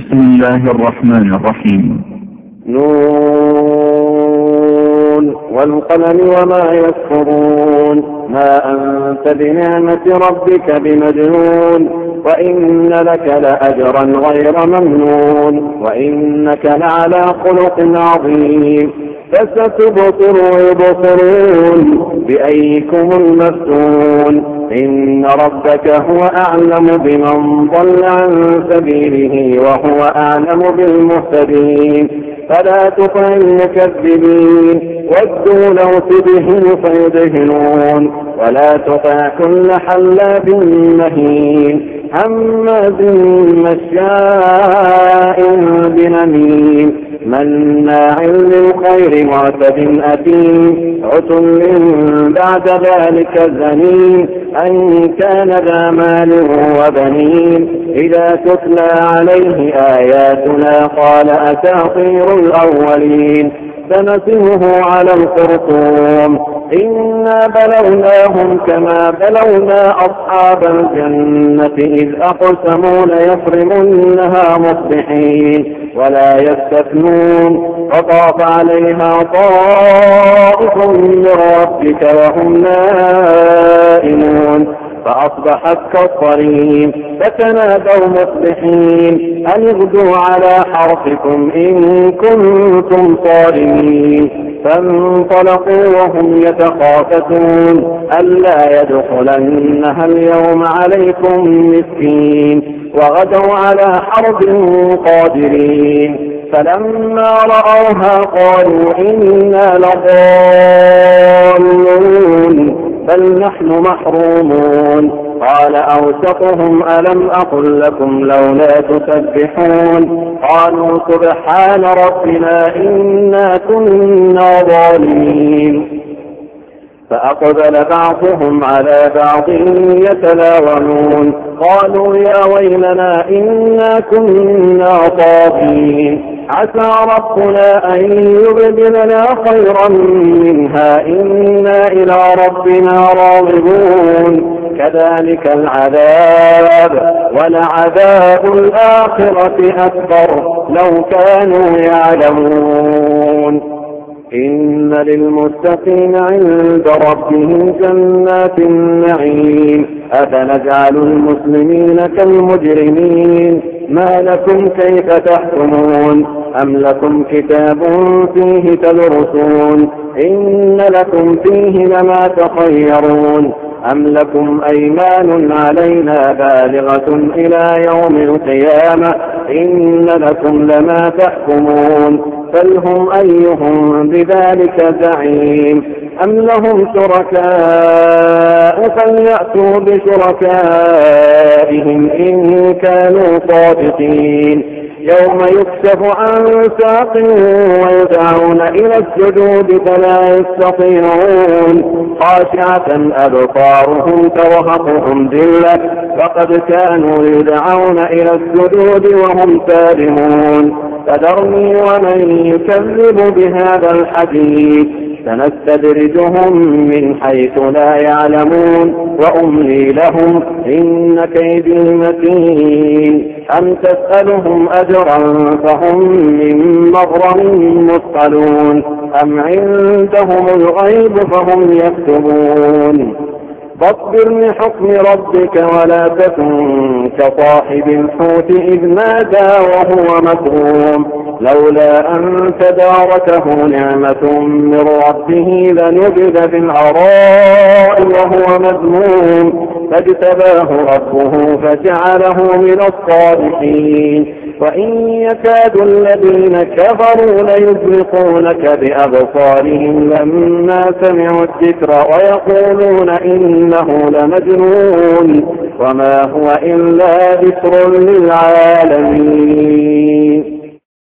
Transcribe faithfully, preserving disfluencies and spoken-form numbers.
بسم الله الرحمن الرحيم. نون والقلم وما يسطرون ما أنت بنعمة ربك بمجنون وإن لك لأجرا غير ممنون وإنك لعلى خلق عظيم فستبصر ويبصرون بأيكم المفتون إن ربك هو أعلم بمن ضل عن سبيله وهو أعلم بالمهتدين فلا تطع المكذبين ودوا لو تدهن فيدهنون ولا تطع كل حلاب مهين هماز مشاء بنميم مناع للخير معتد أثيم عتل بعد ذلك زنيم أن كان ذا مال وبنين إذا تتلى عليه آياتنا قال أساطير الأولين سنسمه على الخرطوم إنا بلوناهم كما بلونا أصحاب الجنة إذ أقسموا ليصرمنها مصبحين ولا يستثنون فطاف عليها طائف من ربك وهم نائمون فأصبحت كالصريم فتنادوا مصبحين أن اغدوا على حرثكم إن كنتم صارمين فانطلقوا وهم يتخافتون ألا يدخلنها اليوم عليكم مسكين وغدوا على حرب قادرين فلما رأوها قالوا إنا لضالون بل نحن محرومون قال أوسطهم ألم أقل لكم لولا تسبحون قالوا سبحان ربنا إنا كنا ظالمين فأقبل بعضهم على بعض يتلاومون قالوا يا ويلنا إنا كنا طاغين عسى ربنا أن يبدلنا خيرا منها إنا إلى ربنا راغبون كذلك العذاب ولعذاب الآخرة أكبر لو كانوا يعلمون إن للمتقين عند ربهم جنات النعيم أفنجعل المسلمين كالمجرمين ما لكم كيف تحكمون أم لكم كتاب فيه تدرسون إن لكم فيه لما تخيرون أم لكم أيمان علينا بالغة إلى يوم القيامة إن لكم لما تحكمون فلهم أيهم بذلك زعيم أم لهم شركاء فليأتوا بشركائهم إن كانوا صادقين يوم يكشف عن ساق ويدعون إلى السجود فلا يستطيعون خاشعة أبصارهم ترهقهم ذلة وقد كانوا يدعون إلى السجود وهم سالمون فذرني ومن يكذب بهذا الحديث سنستدرجهم من حيث لا يعلمون وأملي لهم إن كيدي متين أم تسألهم أجرا فهم من مغرم مثقلون أم عندهم الغيب فهم يكتبون فاصبر لحكم ربك ولا تكن كصاحب الحوت إذ نادى وهو مكروم لولا أن تداركه نعمة من ربه لنبذ بالعراء وهو مذموم فاجتباه ربه فجعله من الصالحين وإن يكاد الذين كفروا ليزلقونك بأبصارهم لما سمعوا الذكر ويقولون إنه لمجنون وما هو إلا ذكر للعالمين.